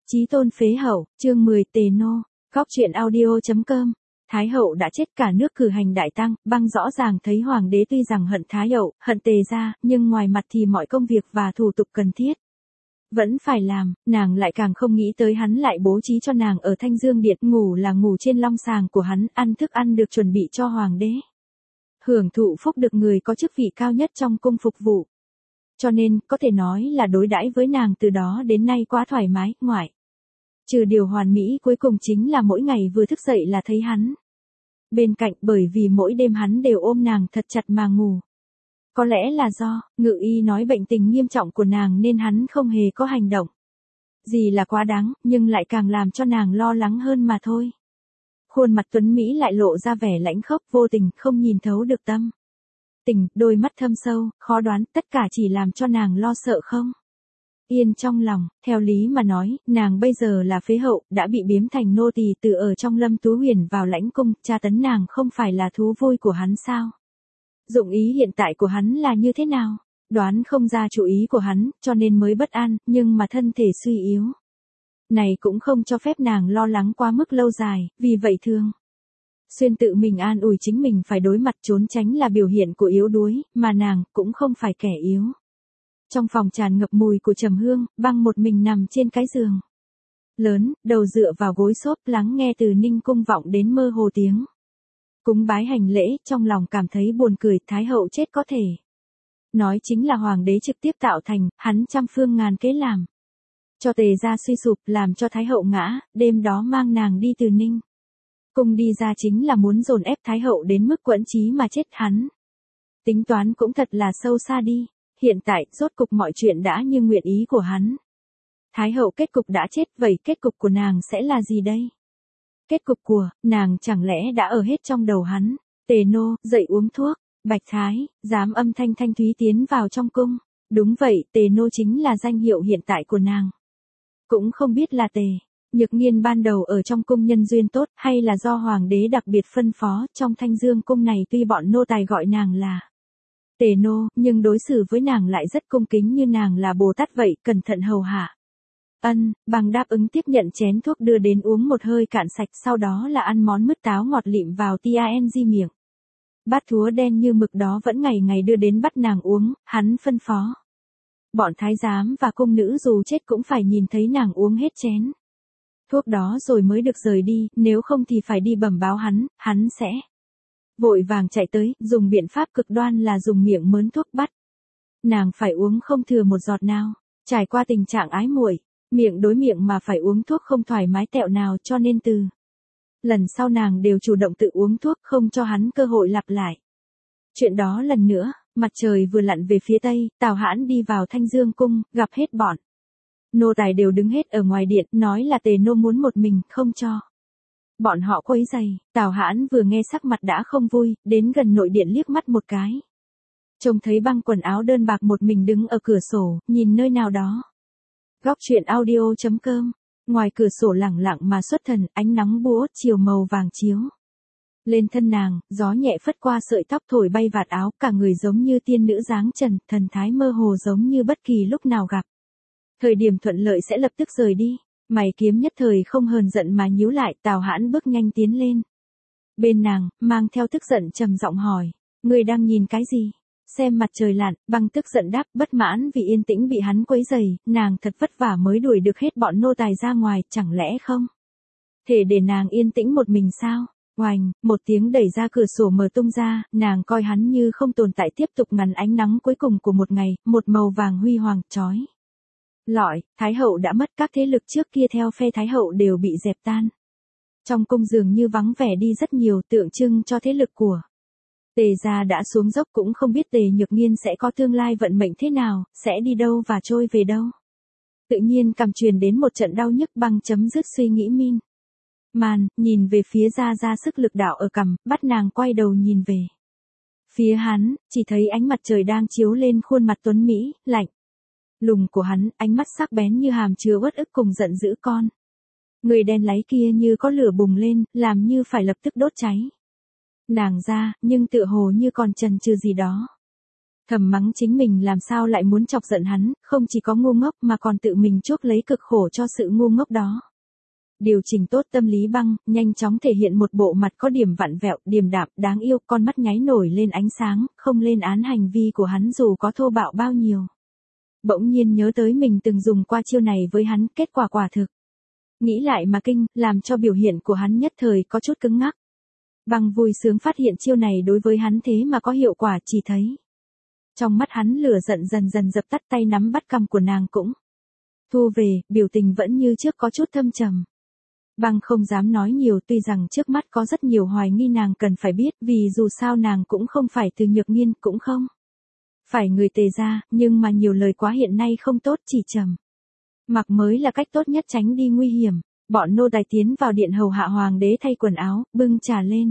Chí tôn phế hậu, chương 10 Tề Nô, góc truyện audio.com. Thái hậu đã chết, cả nước cử hành đại tang, băng rõ ràng thấy hoàng đế tuy rằng hận Thái hậu, hận Tề gia, nhưng ngoài mặt thì mọi công việc và thủ tục cần thiết vẫn phải làm, nàng lại càng không nghĩ tới hắn lại bố trí cho nàng ở Thanh Dương Điện, ngủ là ngủ trên long sàng của hắn, ăn thức ăn được chuẩn bị cho hoàng đế. Hưởng thụ phúc được người có chức vị cao nhất trong cung phục vụ. Cho nên, có thể nói là đối đãi với nàng từ đó đến nay quá thoải mái, ngoại trừ điều hoàn mỹ cuối cùng chính là mỗi ngày vừa thức dậy là thấy hắn bên cạnh, bởi vì mỗi đêm hắn đều ôm nàng thật chặt mà ngủ. Có lẽ là do ngự y nói bệnh tình nghiêm trọng của nàng nên hắn không hề có hành động gì là quá đáng, nhưng lại càng làm cho nàng lo lắng hơn mà thôi. Khuôn mặt tuấn Mỹ lại lộ ra vẻ lãnh khốc, vô tình, không nhìn thấu được tâm tình, đôi mắt thâm sâu, khó đoán, tất cả chỉ làm cho nàng lo sợ không yên trong lòng. Theo lý mà nói, nàng bây giờ là phế hậu, đã bị biếm thành nô tỳ từ ở trong Lâm Tú Huyền vào lãnh cung, tra tấn nàng không phải là thú vui của hắn sao? Dụng ý hiện tại của hắn là như thế nào? Đoán không ra chủ ý của hắn, cho nên mới bất an, nhưng mà thân thể suy yếu này cũng không cho phép nàng lo lắng quá mức lâu dài, vì vậy thường xuyên tự mình an ủi chính mình phải đối mặt, trốn tránh là biểu hiện của yếu đuối, mà nàng cũng không phải kẻ yếu. Trong phòng tràn ngập mùi của trầm hương, băng một mình nằm trên cái giường lớn, đầu dựa vào gối xốp, lắng nghe từ Ninh cung vọng đến mơ hồ tiếng cúng bái hành lễ, trong lòng cảm thấy buồn cười. Thái hậu chết có thể nói chính là hoàng đế trực tiếp tạo thành, hắn trăm phương ngàn kế làm cho Tề gia suy sụp, làm cho Thái hậu ngã, đêm đó mang nàng đi từ Ninh cung đi ra chính là muốn dồn ép Thái hậu đến mức quẫn chí mà chết. Hắn tính toán cũng thật là sâu xa đi. Hiện tại, rốt cục mọi chuyện đã như nguyện ý của hắn. Thái hậu kết cục đã chết, vậy kết cục của nàng sẽ là gì đây? Kết cục của nàng chẳng lẽ đã ở hết trong đầu hắn? Tề Nô, dậy uống thuốc. Bạch Thái, dám âm thanh thanh thúy tiến vào trong cung. Đúng vậy, Tề Nô chính là danh hiệu hiện tại của nàng. Cũng không biết là Tề Nhược Nghiên ban đầu ở trong cung nhân duyên tốt, hay là do hoàng đế đặc biệt phân phó. Trong Thanh Dương cung này tuy bọn nô tài gọi nàng là Tề Nô, nhưng đối xử với nàng lại rất cung kính, như nàng là Bồ Tát vậy, cẩn thận hầu hạ. Bằng đáp ứng tiếp nhận chén thuốc đưa đến uống một hơi cạn sạch, sau đó là ăn món mứt táo ngọt lịm vào ting miệng. Bát thúa đen như mực đó vẫn ngày ngày đưa đến bắt nàng uống, hắn phân phó bọn thái giám và cung nữ dù chết cũng phải nhìn thấy nàng uống hết chén thuốc đó rồi mới được rời đi, nếu không thì phải đi bẩm báo hắn sẽ vội vàng chạy tới, dùng biện pháp cực đoan là dùng miệng mớn thuốc bắt nàng phải uống không thừa một giọt nào. Trải qua tình trạng ái muội, miệng đối miệng mà phải uống thuốc không thoải mái tẹo nào, cho nên từ lần sau nàng đều chủ động tự uống thuốc, không cho hắn cơ hội lặp lại chuyện đó lần nữa. Mặt trời vừa lặn về phía tây, Tào Hãn đi vào Thanh Dương cung, gặp hết bọn nô tài đều đứng hết ở ngoài điện, nói là Tề Nô muốn một mình, không cho bọn họ quấy rầy. Tào Hãn vừa nghe sắc mặt đã không vui, đến gần nội điện liếc mắt một cái, trông thấy băng quần áo đơn bạc một mình đứng ở cửa sổ, nhìn nơi nào đó. Góc truyện audio.com. Ngoài cửa sổ lẳng lặng mà xuất thần, ánh nắng búa chiều màu vàng chiếu lên thân nàng, gió nhẹ phất qua sợi tóc thổi bay vạt áo, cả người giống như tiên nữ dáng trần, thần thái mơ hồ giống như bất kỳ lúc nào gặp thời điểm thuận lợi sẽ lập tức rời đi. Mày kiếm nhất thời không hờn giận mà nhíu lại. Tào Hãn bước nhanh tiến lên bên nàng, mang theo tức giận trầm giọng hỏi, ngươi đang nhìn cái gì? Xem mặt trời lặn. Băng tức giận đáp, bất mãn vì yên tĩnh bị hắn quấy rầy, nàng thật vất vả mới đuổi được hết bọn nô tài ra ngoài, chẳng lẽ không thể để nàng yên tĩnh một mình sao? Oành, một tiếng đẩy ra cửa sổ mở tung ra, nàng coi hắn như không tồn tại, tiếp tục ngắn ánh nắng cuối cùng của một ngày, một màu vàng huy hoàng chói lọi. Thái hậu đã mất, các thế lực trước kia theo phe Thái hậu đều bị dẹp tan. Trong cung dường như vắng vẻ đi rất nhiều, tượng trưng cho thế lực của Tề gia đã xuống dốc, cũng không biết Tề Nhược Nghiên sẽ có tương lai vận mệnh thế nào, sẽ đi đâu và trôi về đâu. Tự nhiên cằm truyền đến một trận đau nhức, băng chấm dứt suy nghĩ min man, nhìn về phía ra sức lực đạo ở cằm, bắt nàng quay đầu nhìn về phía hắn, chỉ thấy ánh mặt trời đang chiếu lên khuôn mặt tuấn Mỹ, lạnh lùng của hắn, ánh mắt sắc bén như hàm chứa uất ức cùng giận dữ. Con người đen láy kia như có lửa bùng lên, làm như phải lập tức đốt cháy nàng ra, nhưng tựa hồ như còn chần chừ gì đó. Thầm mắng chính mình làm sao lại muốn chọc giận hắn, không chỉ có ngu ngốc mà còn tự mình chuốc lấy cực khổ cho sự ngu ngốc đó. Điều chỉnh tốt tâm lý Băng, nhanh chóng thể hiện một bộ mặt có điểm vặn vẹo, điềm đạm, đáng yêu, con mắt nháy nổi lên ánh sáng, không lên án hành vi của hắn dù có thô bạo bao nhiêu. Bỗng nhiên nhớ tới mình từng dùng qua chiêu này với hắn, kết quả quả thực. Nghĩ lại mà kinh, làm cho biểu hiện của hắn nhất thời có chút cứng ngắc. Băng vui sướng phát hiện chiêu này đối với hắn thế mà có hiệu quả, chỉ thấy. Trong mắt hắn lửa giận dần dần dập tắt, tay nắm bắt cằm của nàng cũng thu về, biểu tình vẫn như trước có chút thâm trầm. Băng không dám nói nhiều, tuy rằng trước mắt có rất nhiều hoài nghi nàng cần phải biết, vì dù sao nàng cũng không phải từ Nhược Nghiên, cũng không phải người Tề gia, nhưng mà nhiều lời quá hiện nay không tốt, chỉ trầm mặc mới là cách tốt nhất tránh đi nguy hiểm. Bọn nô tài tiến vào điện hầu hạ hoàng đế thay quần áo, bưng trà lên.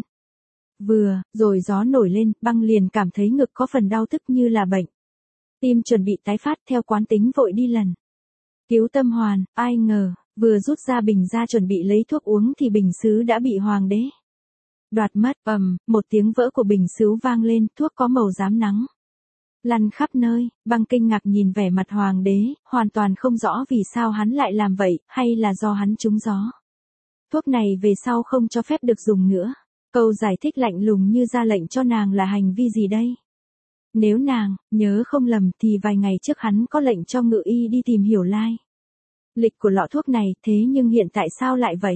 Vừa, rồi gió nổi lên, Băng liền cảm thấy ngực có phần đau tức như là bệnh. Tim chuẩn bị tái phát, theo quán tính vội đi lần cứu tâm hoàn, ai ngờ, vừa rút ra bình ra chuẩn bị lấy thuốc uống thì bình sứ đã bị hoàng đế đoạt mất. Một tiếng vỡ của bình sứ vang lên, thuốc có màu rám nắng lăn khắp nơi. Băng kinh ngạc nhìn vẻ mặt hoàng đế, hoàn toàn không rõ vì sao hắn lại làm vậy, hay là do hắn trúng gió. Thuốc này về sau không cho phép được dùng nữa. Câu giải thích lạnh lùng như ra lệnh cho nàng là hành vi gì đây? Nếu nàng nhớ không lầm thì vài ngày trước hắn có lệnh cho ngự y đi tìm hiểu lai lịch của lọ thuốc này, thế nhưng hiện tại sao lại vậy?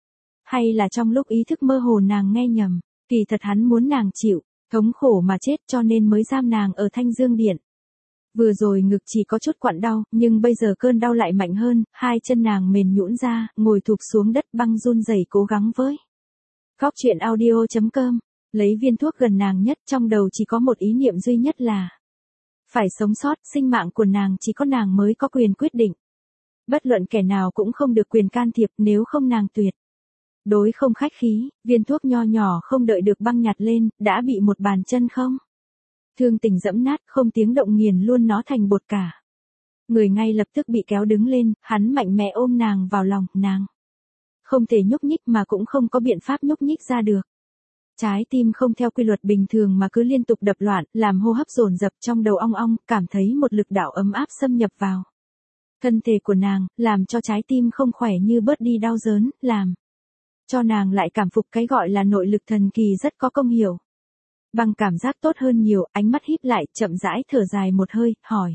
Hay là trong lúc ý thức mơ hồ nàng nghe nhầm, kỳ thật hắn muốn nàng chịu thống khổ mà chết cho nên mới giam nàng ở Thanh Dương Điện. Vừa rồi ngực chỉ có chút quặn đau, nhưng bây giờ cơn đau lại mạnh hơn, hai chân nàng mềm nhũn ra, ngồi thụp xuống đất, Băng run rẩy cố gắng với. Khóc chuyện audio.com, lấy viên thuốc gần nàng nhất, trong đầu chỉ có một ý niệm duy nhất là phải sống sót, sinh mạng của nàng chỉ có nàng mới có quyền quyết định. Bất luận kẻ nào cũng không được quyền can thiệp, nếu không nàng tuyệt đối không khách khí. Viên thuốc nho nhỏ không đợi được Băng nhặt lên, đã bị một bàn chân không thương tình dẫm nát, không tiếng động nghiền luôn nó thành bột cả. Người ngay lập tức bị kéo đứng lên, hắn mạnh mẽ ôm nàng vào lòng, nàng không thể nhúc nhích mà cũng không có biện pháp nhúc nhích ra được. Trái tim không theo quy luật bình thường mà cứ liên tục đập loạn, làm hô hấp dồn dập, trong đầu ong ong, cảm thấy một lực đạo ấm áp xâm nhập vào thân thể của nàng, làm cho trái tim không khỏe như bớt đi đau đớn, làm cho nàng lại cảm phục cái gọi là nội lực thần kỳ rất có công hiệu. Băng cảm giác tốt hơn nhiều, ánh mắt híp lại, chậm rãi thở dài một hơi, hỏi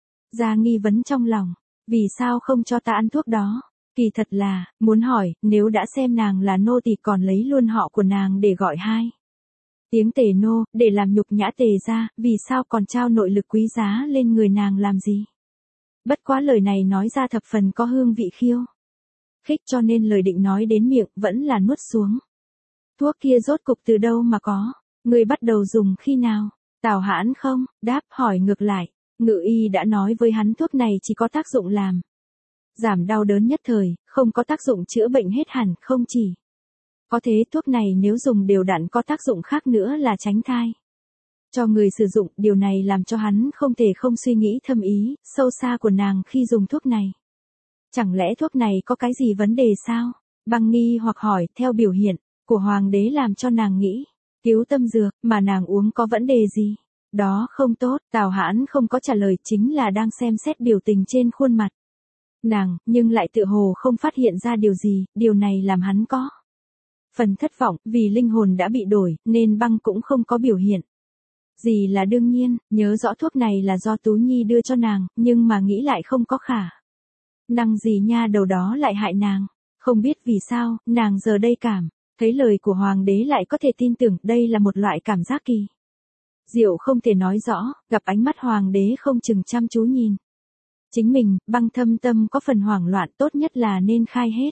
ra nghi vấn trong lòng, vì sao không cho ta ăn thuốc đó? Kỳ thật là muốn hỏi, nếu đã xem nàng là nô tỳ còn lấy luôn họ của nàng để gọi hai tiếng Tề nô, để làm nhục nhã Tề gia, vì sao còn trao nội lực quý giá lên người nàng làm gì? Bất quá lời này nói ra thập phần có hương vị khiêu khích, cho nên lời định nói đến miệng vẫn là nuốt xuống. Thuốc kia rốt cục từ đâu mà có? Ngươi bắt đầu dùng khi nào? Tào Hãn không đáp, hỏi ngược lại. Ngự y đã nói với hắn thuốc này chỉ có tác dụng làm giảm đau đớn nhất thời, không có tác dụng chữa bệnh hết hẳn, không chỉ có thế, thuốc này nếu dùng đều đặn có tác dụng khác nữa là tránh thai cho người sử dụng. Điều này làm cho hắn không thể không suy nghĩ thâm ý sâu xa của nàng khi dùng thuốc này. Chẳng lẽ thuốc này có cái gì vấn đề sao? Băng nghi hoặc hỏi. Theo biểu hiện của hoàng đế làm cho nàng nghĩ cứu tâm dược mà nàng uống có vấn đề gì? Đó không tốt. Tào Hãn không có trả lời, chính là đang xem xét biểu tình trên khuôn mặt nàng, nhưng lại tựa hồ không phát hiện ra điều gì. Điều này làm hắn có phần thất vọng, vì linh hồn đã bị đổi, nên Băng cũng không có biểu hiện gì là đương nhiên. Nhớ rõ thuốc này là do Tú Nhi đưa cho nàng, nhưng mà nghĩ lại không có khả năng gì nha đầu đó lại hại nàng. Không biết vì sao, nàng giờ đây cảm thấy lời của hoàng đế lại có thể tin tưởng, đây là một loại cảm giác kỳ diệu không thể nói rõ. Gặp ánh mắt hoàng đế không chừng chăm chú nhìn chính mình, Băng thâm tâm có phần hoảng loạn, tốt nhất là nên khai hết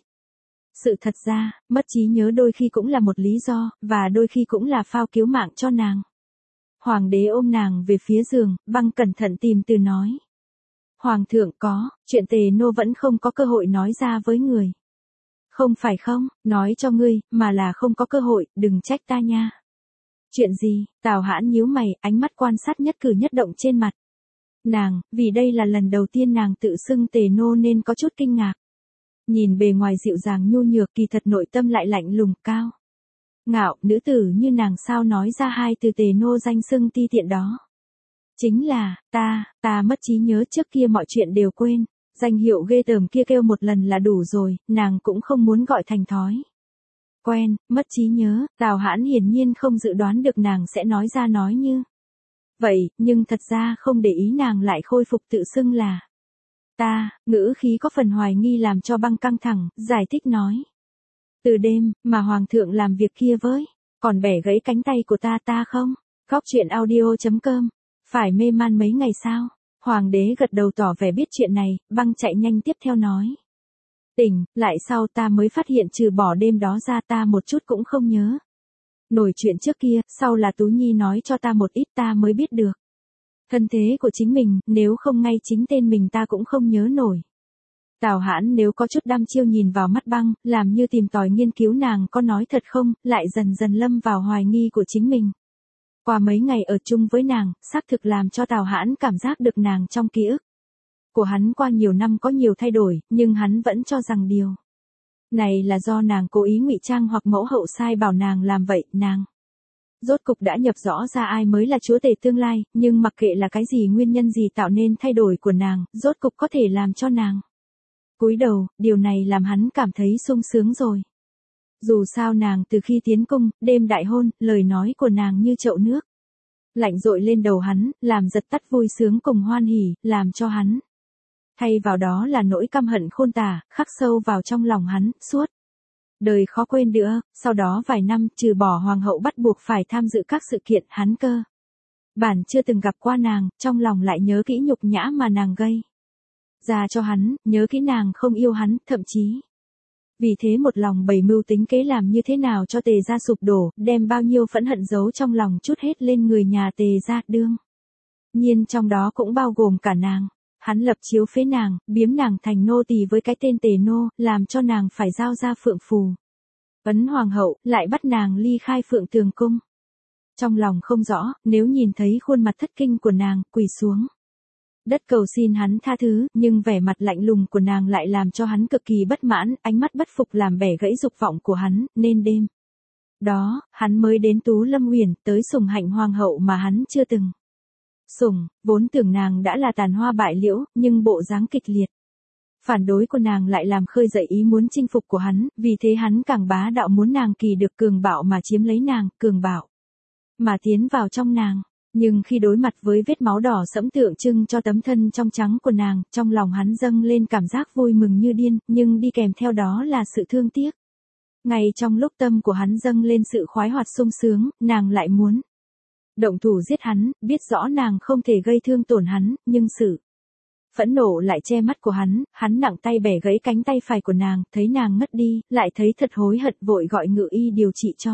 sự thật ra. Mất trí nhớ đôi khi cũng là một lý do, và đôi khi cũng là phao cứu mạng cho nàng. Hoàng đế ôm nàng về phía giường, Băng cẩn thận tìm từ nói. Hoàng thượng có, chuyện Tề nô vẫn không có cơ hội nói ra với người. Không phải không, nói cho ngươi, mà là không có cơ hội, đừng trách ta nha. Chuyện gì? Tào Hãn nhíu mày, ánh mắt quan sát nhất cử nhất động trên mặt nàng, vì đây là lần đầu tiên nàng tự xưng Tề nô nên có chút kinh ngạc. Nhìn bề ngoài dịu dàng nhu nhược, kỳ thật nội tâm lại lạnh lùng cao ngạo, nữ tử như nàng sao nói ra hai từ Tề nô danh xưng ti tiện đó. Chính là, ta mất trí nhớ trước kia mọi chuyện đều quên. Danh hiệu ghê tởm kia kêu một lần là đủ rồi, nàng cũng không muốn gọi thành thói quen, mất trí nhớ, Tào Hãn hiển nhiên không dự đoán được nàng sẽ nói ra nói như vậy, nhưng thật ra không để ý nàng lại khôi phục tự xưng là ta, ngữ khí có phần hoài nghi làm cho băng căng thẳng, giải thích nói. Từ đêm, mà Hoàng thượng làm việc kia với, còn bẻ gãy cánh tay của ta không? Góc chuyện audio.com, phải mê man mấy ngày sao? Hoàng đế gật đầu tỏ vẻ biết chuyện này, băng chạy nhanh tiếp theo nói. Tỉnh, lại sau ta mới phát hiện trừ bỏ đêm đó ra ta một chút cũng không nhớ. Nổi chuyện trước kia, sau là Tú Nhi nói cho ta một ít ta mới biết được. Thân thế của chính mình, nếu không ngay chính tên mình ta cũng không nhớ nổi. Tào Hãn nếu có chút đăm chiêu nhìn vào mắt băng, làm như tìm tòi nghiên cứu nàng có nói thật không, lại dần dần lâm vào hoài nghi của chính mình. Qua mấy ngày ở chung với nàng, xác thực làm cho Tào Hãn cảm giác được nàng trong ký ức của hắn qua nhiều năm có nhiều thay đổi, nhưng hắn vẫn cho rằng điều này là do nàng cố ý ngụy trang hoặc mẫu hậu sai bảo nàng làm vậy, nàng rốt cục đã nhập rõ ra ai mới là chúa tể tương lai, nhưng mặc kệ là cái gì nguyên nhân gì tạo nên thay đổi của nàng, rốt cục có thể làm cho nàng cúi đầu, điều này làm hắn cảm thấy sung sướng rồi. Dù sao nàng từ khi tiến cung, đêm đại hôn, lời nói của nàng như chậu nước lạnh dội lên đầu hắn, làm giật tắt vui sướng cùng hoan hỉ, làm cho hắn thay vào đó là nỗi căm hận khôn tả, khắc sâu vào trong lòng hắn, suốt đời khó quên nữa. Sau đó vài năm, trừ bỏ hoàng hậu bắt buộc phải tham dự các sự kiện, hắn cơ bản chưa từng gặp qua nàng, trong lòng lại nhớ kỹ nhục nhã mà nàng gây ra cho hắn, nhớ kỹ nàng không yêu hắn, thậm chí vì thế một lòng bày mưu tính kế làm như thế nào cho Tề gia sụp đổ, đem bao nhiêu phẫn hận giấu trong lòng chút hết lên người nhà Tề gia, đương nhiên trong đó cũng bao gồm cả nàng. Hắn lập chiếu phế nàng, biếm nàng thành nô tỳ với cái tên Tề nô, làm cho nàng phải giao ra phượng phù ấn hoàng hậu, lại bắt nàng ly khai Phượng Tường cung. Trong lòng không rõ, nếu nhìn thấy khuôn mặt thất kinh của nàng, quỳ xuống đất cầu xin hắn tha thứ, nhưng vẻ mặt lạnh lùng của nàng lại làm cho hắn cực kỳ bất mãn, ánh mắt bất phục làm bẻ gãy dục vọng của hắn, nên đêm đó, hắn mới đến Tú Lâm Huyền, tới sủng hạnh hoàng hậu mà hắn chưa từng sủng, vốn tưởng nàng đã là tàn hoa bại liễu, nhưng bộ dáng kịch liệt phản đối của nàng lại làm khơi dậy ý muốn chinh phục của hắn, vì thế hắn càng bá đạo muốn nàng kỳ được cường bạo mà chiếm lấy nàng, cường bạo mà tiến vào trong nàng. Nhưng khi đối mặt với vết máu đỏ sẫm tượng trưng cho tấm thân trong trắng của nàng, trong lòng hắn dâng lên cảm giác vui mừng như điên, nhưng đi kèm theo đó là sự thương tiếc. Ngay trong lúc tâm của hắn dâng lên sự khoái hoạt sung sướng, nàng lại muốn động thủ giết hắn, biết rõ nàng không thể gây thương tổn hắn, nhưng sự phẫn nộ lại che mắt của hắn nặng tay bẻ gãy cánh tay phải của nàng, thấy nàng ngất đi, lại thấy thật hối hận vội gọi ngự y điều trị cho.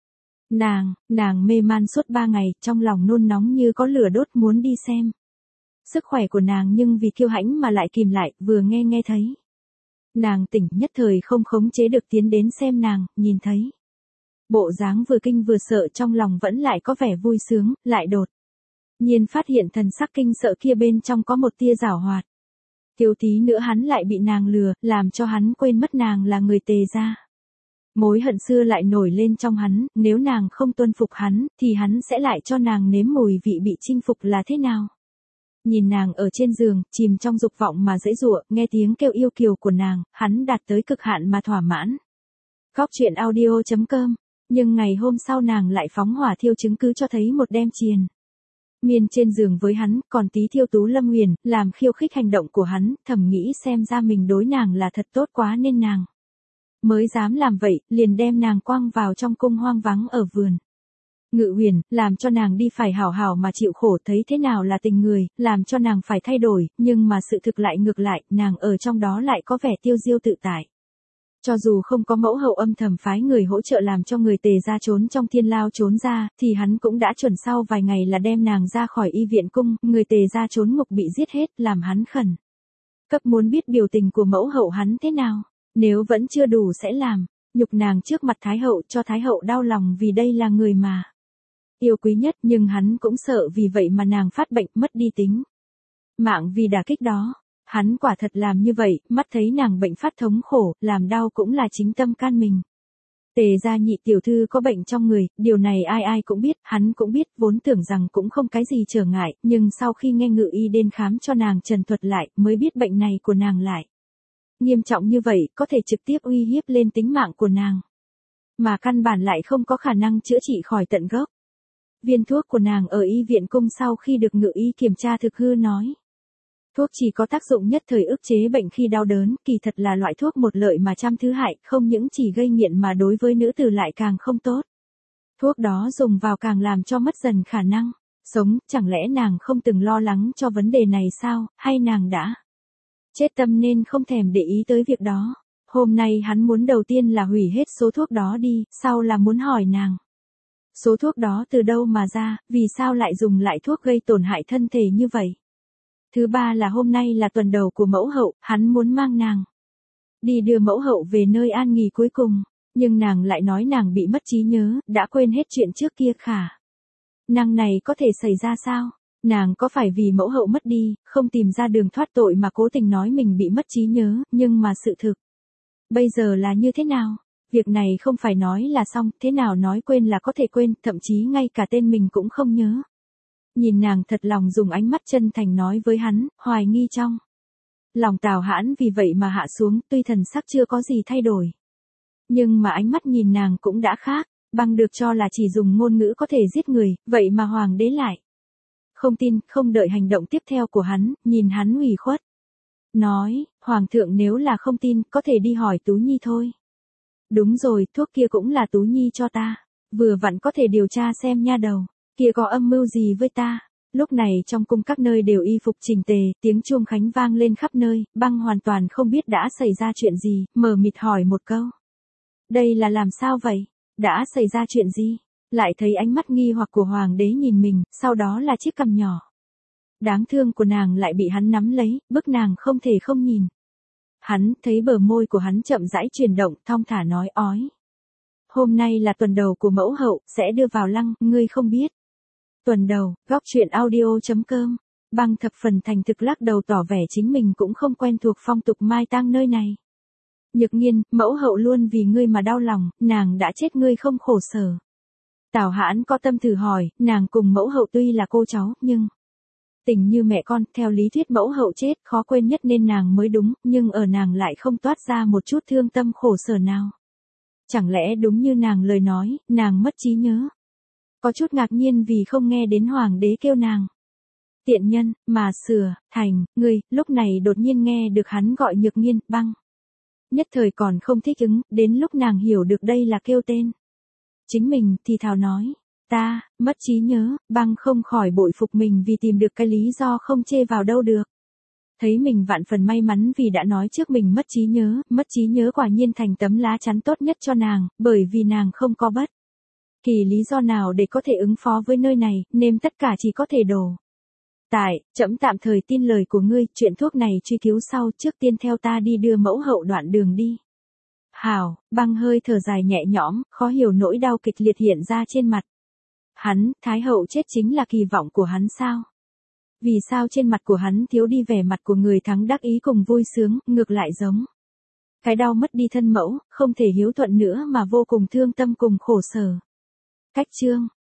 Nàng mê man suốt 3 ngày, trong lòng nôn nóng như có lửa đốt muốn đi xem sức khỏe của nàng, nhưng vì kiêu hãnh mà lại kìm lại, vừa nghe thấy nàng tỉnh, nhất thời không khống chế được tiến đến xem nàng, nhìn thấy bộ dáng vừa kinh vừa sợ, trong lòng vẫn lại có vẻ vui sướng, lại đột nhiên phát hiện thần sắc kinh sợ kia bên trong có một tia giảo hoạt. Thiếu tí nữa hắn lại bị nàng lừa, làm cho hắn quên mất nàng là người Tề gia. Mối hận xưa lại nổi lên trong hắn, nếu nàng không tuân phục hắn, thì hắn sẽ lại cho nàng nếm mùi vị bị chinh phục là thế nào. Nhìn nàng ở trên giường, chìm trong dục vọng mà giãy giụa, nghe tiếng kêu yêu kiều của nàng, hắn đạt tới cực hạn mà thỏa mãn. Góc chuyện audio.com. Nhưng ngày hôm sau nàng lại phóng hỏa thiêu chứng cứ cho thấy một đêm triền miên trên giường với hắn, còn tí thiêu Tú Lâm Huyền, làm khiêu khích hành động của hắn, thầm nghĩ xem ra mình đối nàng là thật tốt quá nên nàng mới dám làm vậy, liền đem nàng quăng vào trong cung hoang vắng ở vườn Ngự Huyền, làm cho nàng đi phải hảo hảo mà chịu khổ, thấy thế nào là tình người, làm cho nàng phải thay đổi, nhưng mà sự thực lại ngược lại, nàng ở trong đó lại có vẻ tiêu diêu tự tại. Cho dù không có mẫu hậu âm thầm phái người hỗ trợ làm cho người Tề gia trốn trong thiên lao trốn ra, thì hắn cũng đã chuẩn sau vài ngày là đem nàng ra khỏi y viện cung, người Tề gia trốn ngục bị giết hết, làm hắn khẩn cấp muốn biết biểu tình của mẫu hậu hắn thế nào, nếu vẫn chưa đủ sẽ làm nhục nàng trước mặt Thái hậu, cho Thái hậu đau lòng vì đây là người mà yêu quý nhất, nhưng hắn cũng sợ vì vậy mà nàng phát bệnh mất đi tính mạng vì đả kích đó. Hắn quả thật làm như vậy, mắt thấy nàng bệnh phát thống khổ, làm đau cũng là chính tâm can mình. Tề gia nhị tiểu thư có bệnh trong người, điều này ai ai cũng biết, hắn cũng biết, vốn tưởng rằng cũng không cái gì trở ngại, nhưng sau khi nghe ngự y đến khám cho nàng trần thuật lại, mới biết bệnh này của nàng lại nghiêm trọng như vậy, có thể trực tiếp uy hiếp lên tính mạng của nàng. Mà căn bản lại không có khả năng chữa trị khỏi tận gốc. Viên thuốc của nàng ở y viện cung sau khi được ngự y kiểm tra thực hư nói. Thuốc chỉ có tác dụng nhất thời ức chế bệnh khi đau đớn, kỳ thật là loại thuốc một lợi mà trăm thứ hại, không những chỉ gây nghiện mà đối với nữ tử lại càng không tốt. Thuốc đó dùng vào càng làm cho mất dần khả năng sống, chẳng lẽ nàng không từng lo lắng cho vấn đề này sao, hay nàng đã chết tâm nên không thèm để ý tới việc đó. Hôm nay hắn muốn đầu tiên là hủy hết số thuốc đó đi, sau là muốn hỏi nàng. Số thuốc đó từ đâu mà ra, vì sao lại dùng lại thuốc gây tổn hại thân thể như vậy? Thứ ba là hôm nay là tuần đầu của mẫu hậu, hắn muốn mang nàng đi đưa mẫu hậu về nơi an nghỉ cuối cùng, nhưng nàng lại nói nàng bị mất trí nhớ, đã quên hết chuyện trước kia khả. Năng này có thể xảy ra sao? Nàng có phải vì mẫu hậu mất đi, không tìm ra đường thoát tội mà cố tình nói mình bị mất trí nhớ, nhưng mà sự thực bây giờ là như thế nào? Việc này không phải nói là xong, thế nào nói quên là có thể quên, thậm chí ngay cả tên mình cũng không nhớ. Nhìn nàng thật lòng dùng ánh mắt chân thành nói với hắn, hoài nghi trong lòng Tào Hãn vì vậy mà hạ xuống, tuy thần sắc chưa có gì thay đổi. Nhưng mà ánh mắt nhìn nàng cũng đã khác, bằng được cho là chỉ dùng ngôn ngữ có thể giết người, vậy mà hoàng đế lại không tin, không đợi hành động tiếp theo của hắn, nhìn hắn ủy khuất. Nói, hoàng thượng nếu là không tin, có thể đi hỏi Tú Nhi thôi. Đúng rồi, thuốc kia cũng là Tú Nhi cho ta. Vừa vặn có thể điều tra xem nha đầu, kia có âm mưu gì với ta. Lúc này trong cung các nơi đều y phục chỉnh tề, tiếng chuông khánh vang lên khắp nơi, Băng hoàn toàn không biết đã xảy ra chuyện gì, mờ mịt hỏi một câu. Đây là làm sao vậy? Đã xảy ra chuyện gì? Lại thấy ánh mắt nghi hoặc của hoàng đế nhìn mình, sau đó là chiếc cằm nhỏ đáng thương của nàng lại bị hắn nắm lấy, bức nàng không thể không nhìn. Hắn thấy bờ môi của hắn chậm rãi chuyển động, thong thả nói ói. Hôm nay là tuần đầu của mẫu hậu, sẽ đưa vào lăng, ngươi không biết. Tuần đầu, góc truyện audio.com. Băng thập phần thành thực lắc đầu tỏ vẻ chính mình cũng không quen thuộc phong tục mai tang nơi này. Nhược Nghiên, mẫu hậu luôn vì ngươi mà đau lòng, nàng đã chết ngươi không khổ sở. Tào Hãn có tâm thử hỏi, nàng cùng mẫu hậu tuy là cô cháu, nhưng tình như mẹ con, theo lý thuyết mẫu hậu chết khó quên nhất nên nàng mới đúng, nhưng ở nàng lại không toát ra một chút thương tâm khổ sở nào. Chẳng lẽ đúng như nàng lời nói, nàng mất trí nhớ? Có chút ngạc nhiên vì không nghe đến hoàng đế kêu nàng tiện nhân, mà sửa, thành, ngươi, lúc này đột nhiên nghe được hắn gọi Nhược Nghiên, Băng. Nhất thời còn không thích ứng, đến lúc nàng hiểu được đây là kêu tên chính mình, thì thào nói, ta, mất trí nhớ, Băng không khỏi bội phục mình vì tìm được cái lý do không chê vào đâu được. Thấy mình vạn phần may mắn vì đã nói trước mình mất trí nhớ quả nhiên thành tấm lá chắn tốt nhất cho nàng, bởi vì nàng không có bất kỳ lý do nào để có thể ứng phó với nơi này, nên tất cả chỉ có thể đổ tại, trẫm tạm thời tin lời của ngươi, chuyện thuốc này truy cứu sau, trước tiên theo ta đi đưa mẫu hậu đoạn đường đi. Hảo, Băng hơi thở dài nhẹ nhõm, khó hiểu nỗi đau kịch liệt hiện ra trên mặt. Hắn, Thái hậu chết chính là kỳ vọng của hắn sao? Vì sao trên mặt của hắn thiếu đi vẻ mặt của người thắng đắc ý cùng vui sướng, ngược lại giống cái đau mất đi thân mẫu, không thể hiếu thuận nữa mà vô cùng thương tâm cùng khổ sở. Cách chương